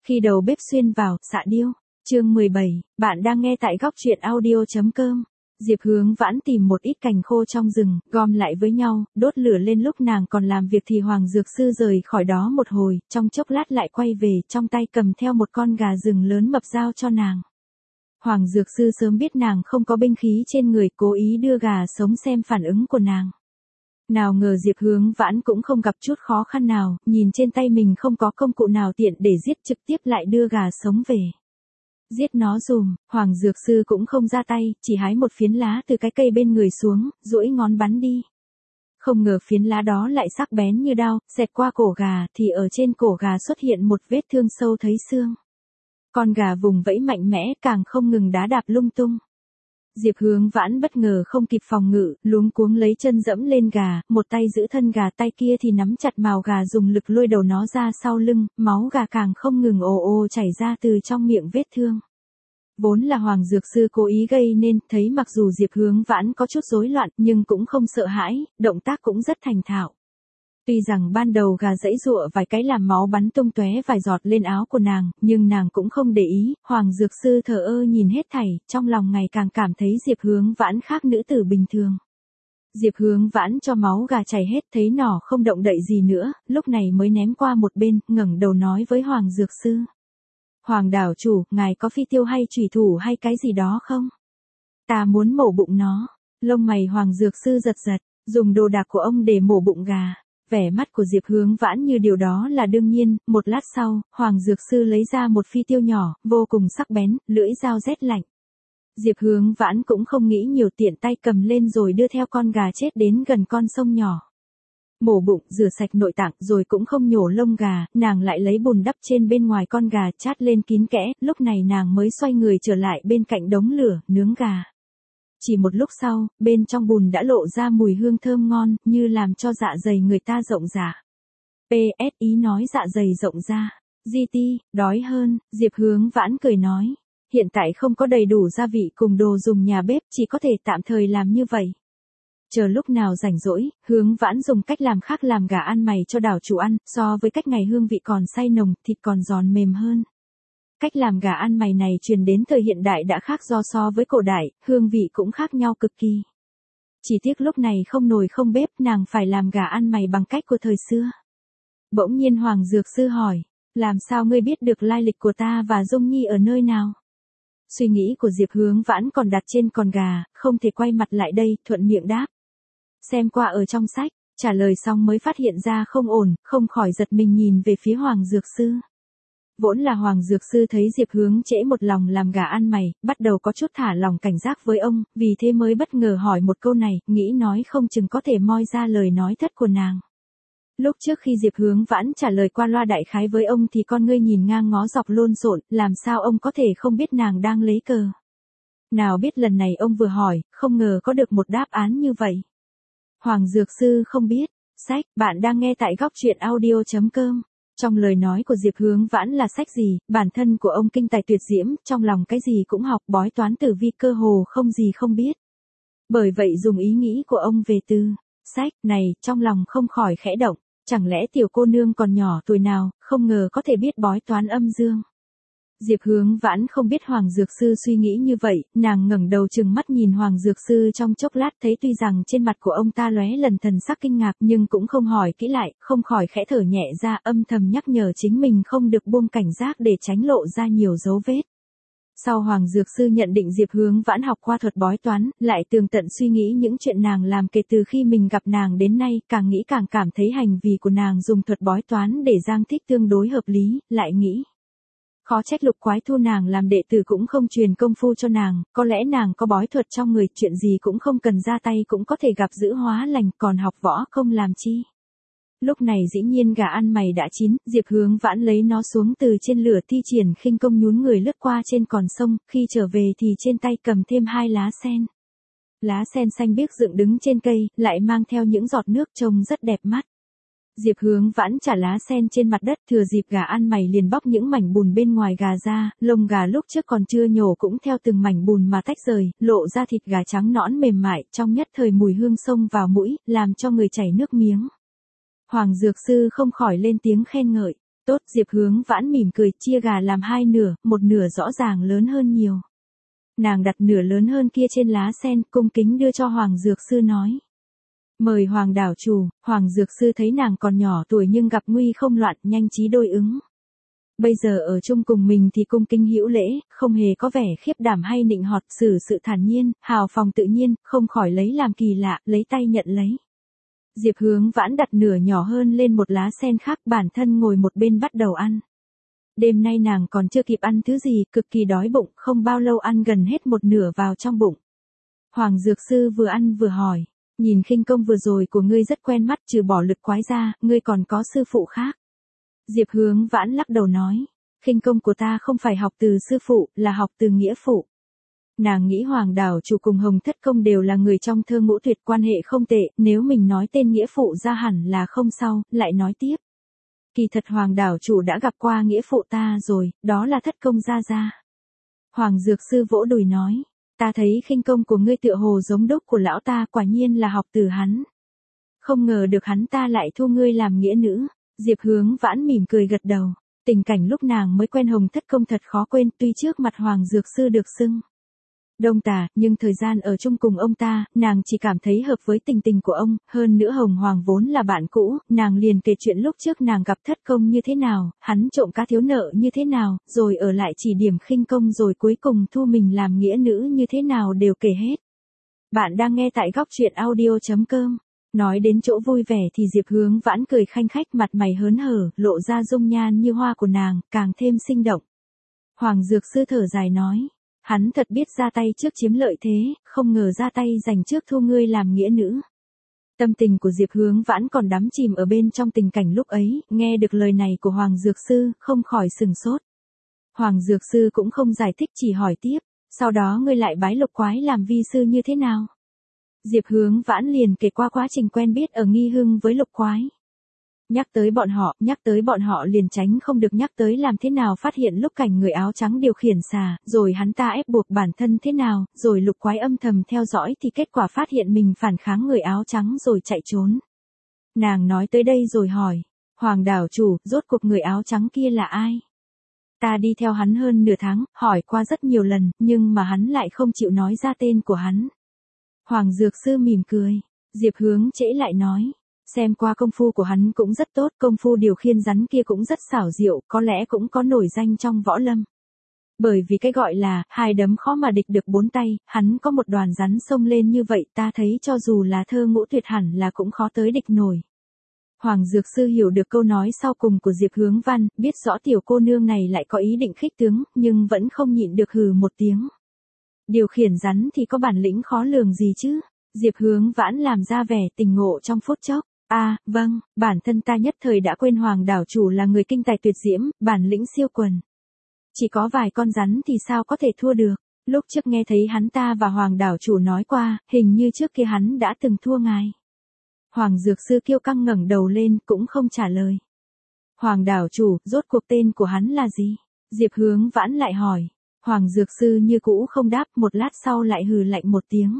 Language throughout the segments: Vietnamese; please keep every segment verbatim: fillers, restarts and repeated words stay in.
Khi đầu bếp xuyên vào, xạ điêu. Chương mười bảy, bạn đang nghe tại góc truyện audio chấm com. Diệp Hướng Vãn tìm một ít cành khô trong rừng, gom lại với nhau, đốt lửa lên. Lúc nàng còn làm việc thì Hoàng Dược Sư rời khỏi đó một hồi, trong chốc lát lại quay về, trong tay cầm theo một con gà rừng lớn mập giao cho nàng. Hoàng Dược Sư sớm biết nàng không có binh khí trên người, cố ý đưa gà sống xem phản ứng của nàng. Nào ngờ Diệp Hướng Vãn cũng không gặp chút khó khăn nào, nhìn trên tay mình không có công cụ nào tiện để giết, trực tiếp lại đưa gà sống về. Giết nó dùm. Hoàng Dược Sư cũng không ra tay, chỉ hái một phiến lá từ cái cây bên người xuống, duỗi ngón bắn đi. Không ngờ phiến lá đó lại sắc bén như đao, xẹt qua cổ gà, thì ở trên cổ gà xuất hiện một vết thương sâu thấy xương. Con gà vùng vẫy mạnh mẽ, càng không ngừng đá đạp lung tung. Diệp Hướng Vãn bất ngờ không kịp phòng ngự, luống cuống lấy chân dẫm lên gà, một tay giữ thân gà, tay kia thì nắm chặt mào gà dùng lực lôi đầu nó ra sau lưng, máu gà càng không ngừng ồ ồ chảy ra từ trong miệng vết thương. Vốn là Hoàng Dược Sư cố ý gây nên, thấy mặc dù Diệp Hướng Vãn có chút rối loạn, nhưng cũng không sợ hãi, động tác cũng rất thành thạo. Tuy rằng ban đầu gà giãy giụa vài cái làm máu bắn tung tóe vài giọt lên áo của nàng, nhưng nàng cũng không để ý. Hoàng Dược Sư thờ ơ nhìn hết thảy, trong lòng ngày càng cảm thấy Diệp Hướng Vãn khác nữ tử bình thường. Diệp Hướng Vãn cho máu gà chảy hết, thấy nỏ không động đậy gì nữa, lúc này mới ném qua một bên, ngẩng đầu nói với Hoàng Dược Sư. Hoàng đảo chủ, ngài có phi tiêu hay chủy thủ hay cái gì đó không? Ta muốn mổ bụng nó. Lông mày Hoàng Dược Sư giật giật, dùng đồ đạc của ông để mổ bụng gà. Vẻ mắt của Diệp Hướng Vãn như điều đó là đương nhiên. Một lát sau, Hoàng Dược Sư lấy ra một phi tiêu nhỏ, vô cùng sắc bén, lưỡi dao rét lạnh. Diệp Hướng Vãn cũng không nghĩ nhiều, tiện tay cầm lên rồi đưa theo con gà chết đến gần con sông nhỏ. Mổ bụng, rửa sạch nội tạng rồi cũng không nhổ lông gà, nàng lại lấy bùn đắp trên bên ngoài con gà, chát lên kín kẽ. Lúc này nàng mới xoay người trở lại bên cạnh đống lửa, nướng gà. Chỉ một lúc sau, bên trong bùn đã lộ ra mùi hương thơm ngon, như làm cho dạ dày người ta rộng rã. pê ét ý nói dạ dày rộng ra. giê tê, đói hơn. Diệp Hướng Vãn cười nói. Hiện tại không có đầy đủ gia vị cùng đồ dùng nhà bếp, chỉ có thể tạm thời làm như vậy. Chờ lúc nào rảnh rỗi, Hướng Vãn dùng cách làm khác làm gà ăn mày cho đảo chủ ăn, so với cách ngày hương vị còn say nồng, thịt còn giòn mềm hơn. Cách làm gà ăn mày này truyền đến thời hiện đại đã khác do so với cổ đại, hương vị cũng khác nhau cực kỳ. Chỉ tiếc lúc này không nồi không bếp, nàng phải làm gà ăn mày bằng cách của thời xưa. Bỗng nhiên Hoàng Dược Sư hỏi, làm sao ngươi biết được lai lịch của ta và Dung Nhi ở nơi nào? Suy nghĩ của Diệp Hướng Vãn còn đặt trên con gà, không thể quay mặt lại đây, thuận miệng đáp. Xem qua ở trong sách. Trả lời xong mới phát hiện ra không ổn, không khỏi giật mình nhìn về phía Hoàng Dược Sư. Vốn là Hoàng Dược Sư thấy Diệp Hướng trễ một lòng làm gà ăn mày, bắt đầu có chút thả lòng cảnh giác với ông, vì thế mới bất ngờ hỏi một câu này, nghĩ nói không chừng có thể moi ra lời nói thất của nàng. Lúc trước khi Diệp Hướng Vãn trả lời qua loa đại khái với ông thì con ngươi nhìn ngang ngó dọc lộn xộn, làm sao ông có thể không biết nàng đang lấy cờ. Nào biết lần này ông vừa hỏi, không ngờ có được một đáp án như vậy. Hoàng Dược Sư không biết. Sách, bạn đang nghe tại góc truyện audio chấm com. Trong lời nói của Diệp Hướng Vãn là sách gì, bản thân của ông kinh tài tuyệt diễm, trong lòng cái gì cũng học, bói toán tử vi cơ hồ không gì không biết. Bởi vậy dùng ý nghĩ của ông về từ sách này, trong lòng không khỏi khẽ động, chẳng lẽ tiểu cô nương còn nhỏ tuổi nào, không ngờ có thể biết bói toán âm dương. Diệp Hướng Vãn không biết Hoàng Dược Sư suy nghĩ như vậy, nàng ngẩng đầu trừng mắt nhìn Hoàng Dược Sư trong chốc lát, thấy tuy rằng trên mặt của ông ta lóe lần thần sắc kinh ngạc nhưng cũng không hỏi kỹ lại, không khỏi khẽ thở nhẹ ra, âm thầm nhắc nhở chính mình không được buông cảnh giác để tránh lộ ra nhiều dấu vết. Sau Hoàng Dược Sư nhận định Diệp Hướng Vãn học qua thuật bói toán, lại tường tận suy nghĩ những chuyện nàng làm kể từ khi mình gặp nàng đến nay, càng nghĩ càng cảm thấy hành vi của nàng dùng thuật bói toán để giang thích tương đối hợp lý, lại nghĩ. Khó trách Lục Quái thu nàng làm đệ tử cũng không truyền công phu cho nàng, có lẽ nàng có bói thuật trong người, chuyện gì cũng không cần ra tay cũng có thể gặp giữ hóa lành, còn học võ không làm chi. Lúc này dĩ nhiên gà ăn mày đã chín, Diệp Hướng Vãn lấy nó xuống từ trên lửa, thi triển khinh công nhún người lướt qua trên con sông, khi trở về thì trên tay cầm thêm hai lá sen. Lá sen xanh biếc dựng đứng trên cây, lại mang theo những giọt nước trông rất đẹp mắt. Diệp Hướng Vãn trả lá sen trên mặt đất, thừa dịp gà ăn mày liền bóc những mảnh bùn bên ngoài gà ra, lông gà lúc trước còn chưa nhổ cũng theo từng mảnh bùn mà tách rời, lộ ra thịt gà trắng nõn mềm mại, trong nhất thời mùi hương xông vào mũi, làm cho người chảy nước miếng. Hoàng Dược Sư không khỏi lên tiếng khen ngợi. Tốt, Diệp Hướng Vãn mỉm cười, chia gà làm hai nửa, một nửa rõ ràng lớn hơn nhiều. Nàng đặt nửa lớn hơn kia trên lá sen, cung kính đưa cho Hoàng Dược Sư nói. Mời Hoàng đảo chủ. Hoàng Dược Sư thấy nàng còn nhỏ tuổi nhưng gặp nguy không loạn, nhanh trí đôi ứng. Bây giờ ở chung cùng mình thì cung kính hữu lễ, không hề có vẻ khiếp đảm hay nịnh hót, xử sự thản nhiên, hào phóng tự nhiên, không khỏi lấy làm kỳ lạ, lấy tay nhận lấy. Diệp Hướng Vãn đặt nửa nhỏ hơn lên một lá sen khác, bản thân ngồi một bên bắt đầu ăn. Đêm nay nàng còn chưa kịp ăn thứ gì, cực kỳ đói bụng, không bao lâu ăn gần hết một nửa vào trong bụng. Hoàng Dược Sư vừa ăn vừa hỏi, nhìn khinh công vừa rồi của ngươi rất quen mắt, trừ bỏ lực quái ra, ngươi còn có sư phụ khác. Diệp Hướng Vãn lắc đầu nói, khinh công của ta không phải học từ sư phụ, là học từ nghĩa phụ. Nàng nghĩ Hoàng đảo chủ cùng Hồng Thất Công đều là người trong Thơ Ngũ Tuyệt, quan hệ không tệ, nếu mình nói tên nghĩa phụ ra hẳn là không sao, lại nói tiếp. Kỳ thật Hoàng đảo chủ đã gặp qua nghĩa phụ ta rồi, đó là Thất Công gia gia. Hoàng Dược Sư vỗ đùi nói, ta thấy khinh công của ngươi tựa hồ giống đúc của lão ta, quả nhiên là học từ hắn. Không ngờ được hắn ta lại thu ngươi làm nghĩa nữ. Diệp Hướng Vãn mỉm cười gật đầu, tình cảnh lúc nàng mới quen Hồng Thất Công thật khó quên, tuy trước mặt Hoàng Dược Sư được xưng Đông Tà, nhưng thời gian ở chung cùng ông ta, nàng chỉ cảm thấy hợp với tình tình của ông, hơn nữa Hồng Hoàng vốn là bạn cũ, nàng liền kể chuyện lúc trước nàng gặp Thất Công như thế nào, hắn trộm cá thiếu nợ như thế nào, rồi ở lại chỉ điểm khinh công rồi cuối cùng thu mình làm nghĩa nữ như thế nào đều kể hết. Bạn đang nghe tại góc truyện audio chấm com. Nói đến chỗ vui vẻ thì Diệp Hướng Vãn cười khanh khách, mặt mày hớn hở, lộ ra dung nhan như hoa của nàng, càng thêm sinh động. Hoàng Dược Sư thở dài nói, hắn thật biết ra tay trước chiếm lợi thế, không ngờ ra tay giành trước thu ngươi làm nghĩa nữ. Tâm tình của Diệp Hướng Vãn còn đắm chìm ở bên trong tình cảnh lúc ấy, nghe được lời này của Hoàng Dược Sư, không khỏi sừng sốt. Hoàng Dược Sư cũng không giải thích, chỉ hỏi tiếp, sau đó ngươi lại bái Lục Quái làm vi sư như thế nào? Diệp Hướng Vãn liền kể qua quá trình quen biết ở Nghi Hưng với Lục Quái. Nhắc tới bọn họ, nhắc tới bọn họ liền tránh không được nhắc tới làm thế nào phát hiện lúc cảnh người áo trắng điều khiển xà, rồi hắn ta ép buộc bản thân thế nào, rồi Lục Quái âm thầm theo dõi thì kết quả phát hiện mình phản kháng người áo trắng rồi chạy trốn. Nàng nói tới đây rồi hỏi, Hoàng đảo chủ, rốt cuộc người áo trắng kia là ai? Ta đi theo hắn hơn nửa tháng, hỏi qua rất nhiều lần, nhưng mà hắn lại không chịu nói ra tên của hắn. Hoàng Dược Sư mỉm cười, Diệp Hướng Trễ lại nói, xem qua công phu của hắn cũng rất tốt, công phu điều khiên rắn kia cũng rất xảo diệu, có lẽ cũng có nổi danh trong võ lâm. Bởi vì cái gọi là, hai đấm khó mà địch được bốn tay, hắn có một đoàn rắn xông lên như vậy, ta thấy cho dù là Thơ Ngũ Tuyệt hẳn là cũng khó tới địch nổi. Hoàng Dược Sư hiểu được câu nói sau cùng của Diệp Hướng Văn, biết rõ tiểu cô nương này lại có ý định khích tướng, nhưng vẫn không nhịn được hừ một tiếng. Điều khiển rắn thì có bản lĩnh khó lường gì chứ? Diệp Hướng Vãn làm ra vẻ tình ngộ trong phút chốc. A, à, vâng, bản thân ta nhất thời đã quên Hoàng đảo chủ là người kinh tài tuyệt diễm, bản lĩnh siêu quần. Chỉ có vài con rắn thì sao có thể thua được? Lúc trước nghe thấy hắn ta và Hoàng đảo chủ nói qua, hình như trước kia hắn đã từng thua ngài. Hoàng Dược Sư kiêu căng ngẩng đầu lên, cũng không trả lời. Hoàng đảo chủ, rốt cuộc tên của hắn là gì? Diệp Hướng Vãn lại hỏi. Hoàng Dược Sư như cũ không đáp, một lát sau lại hừ lạnh một tiếng.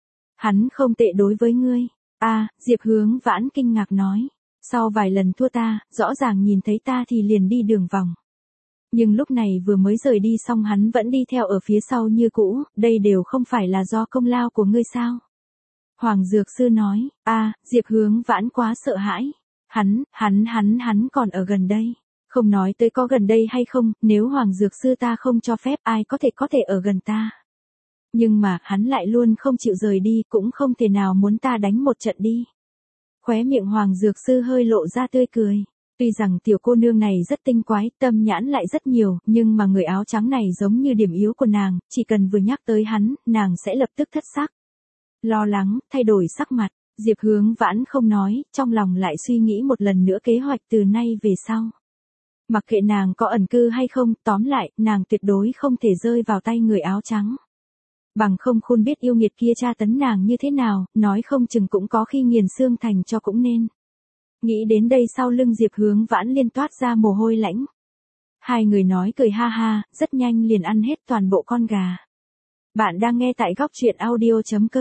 Hắn không tệ đối với ngươi. A, à, Diệp Hướng Vãn kinh ngạc nói. Sau vài lần thua ta, rõ ràng nhìn thấy ta thì liền đi đường vòng. Nhưng lúc này vừa mới rời đi xong hắn vẫn đi theo ở phía sau như cũ, đây đều không phải là do công lao của ngươi sao? Hoàng Dược Sư nói, a, à, Diệp Hướng Vãn quá sợ hãi. Hắn, hắn, hắn, hắn còn ở gần đây. Không nói tới có gần đây hay không, nếu Hoàng Dược Sư ta không cho phép ai có thể có thể ở gần ta. Nhưng mà, hắn lại luôn không chịu rời đi, cũng không thể nào muốn ta đánh một trận đi. Khóe miệng Hoàng Dược Sư hơi lộ ra tươi cười. Tuy rằng tiểu cô nương này rất tinh quái, tâm nhãn lại rất nhiều, nhưng mà người áo trắng này giống như điểm yếu của nàng, chỉ cần vừa nhắc tới hắn, nàng sẽ lập tức thất sắc. Lo lắng, thay đổi sắc mặt, Diệp Hướng Vãn không nói, trong lòng lại suy nghĩ một lần nữa kế hoạch từ nay về sau. Mặc kệ nàng có ẩn cư hay không, tóm lại, nàng tuyệt đối không thể rơi vào tay người áo trắng. Bằng không khôn biết yêu nghiệt kia tra tấn nàng như thế nào, nói không chừng cũng có khi nghiền xương thành cho cũng nên. Nghĩ đến đây sau lưng Diệp Hướng Vãn liên toát ra mồ hôi lãnh. Hai người nói cười ha ha, rất nhanh liền ăn hết toàn bộ con gà. Bạn đang nghe tại góc truyện audio chấm com.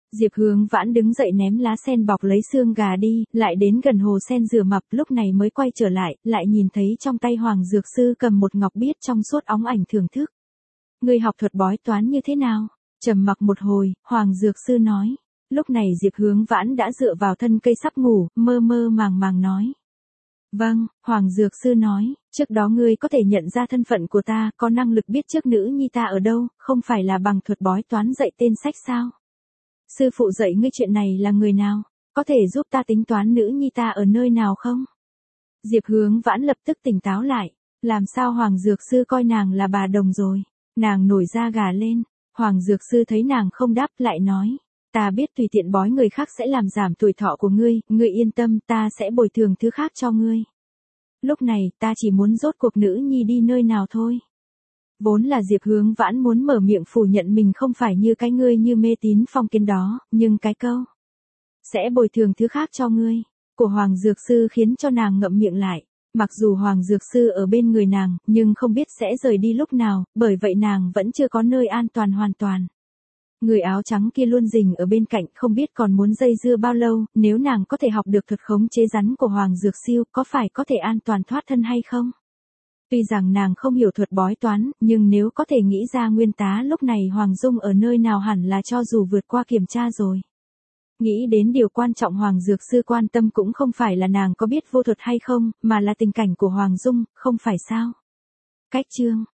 Diệp Hướng Vãn đứng dậy ném lá sen bọc lấy xương gà đi, lại đến gần hồ sen rửa mập, lúc này mới quay trở lại, lại nhìn thấy trong tay Hoàng Dược Sư cầm một ngọc biết trong suốt óng ảnh thưởng thức. Ngươi học thuật bói toán như thế nào? Trầm mặc một hồi, Hoàng Dược Sư nói. Lúc này Diệp Hướng Vãn đã dựa vào thân cây sắp ngủ, mơ mơ màng màng nói. Vâng, Hoàng Dược Sư nói, trước đó ngươi có thể nhận ra thân phận của ta, có năng lực biết trước nữ nhi ta ở đâu, không phải là bằng thuật bói toán dạy tên sách sao? Sư phụ dạy ngươi chuyện này là người nào? Có thể giúp ta tính toán nữ nhi ta ở nơi nào không? Diệp Hướng Vãn lập tức tỉnh táo lại, làm sao Hoàng Dược Sư coi nàng là bà đồng rồi? Nàng nổi da gà lên, Hoàng Dược Sư thấy nàng không đáp lại nói. Ta biết tùy tiện bói người khác sẽ làm giảm tuổi thọ của ngươi, ngươi yên tâm, ta sẽ bồi thường thứ khác cho ngươi. Lúc này, ta chỉ muốn rốt cuộc nữ nhi đi nơi nào thôi. Vốn là Diệp Hướng Vãn muốn mở miệng phủ nhận mình không phải như cái ngươi như mê tín phong kiến đó, nhưng cái câu sẽ bồi thường thứ khác cho ngươi của Hoàng Dược Sư khiến cho nàng ngậm miệng lại. Mặc dù Hoàng Dược Sư ở bên người nàng, nhưng không biết sẽ rời đi lúc nào, bởi vậy nàng vẫn chưa có nơi an toàn hoàn toàn. Người áo trắng kia luôn rình ở bên cạnh, không biết còn muốn dây dưa bao lâu, nếu nàng có thể học được thuật khống chế rắn của Hoàng Dược Siêu, có phải có thể an toàn thoát thân hay không? Tuy rằng nàng không hiểu thuật bói toán, nhưng nếu có thể nghĩ ra nguyên tá lúc này Hoàng Dung ở nơi nào hẳn là cho dù vượt qua kiểm tra rồi. Nghĩ đến điều quan trọng Hoàng Dược Sư quan tâm cũng không phải là nàng có biết vô thuật hay không, mà là tình cảnh của Hoàng Dung, không phải sao? Cách chương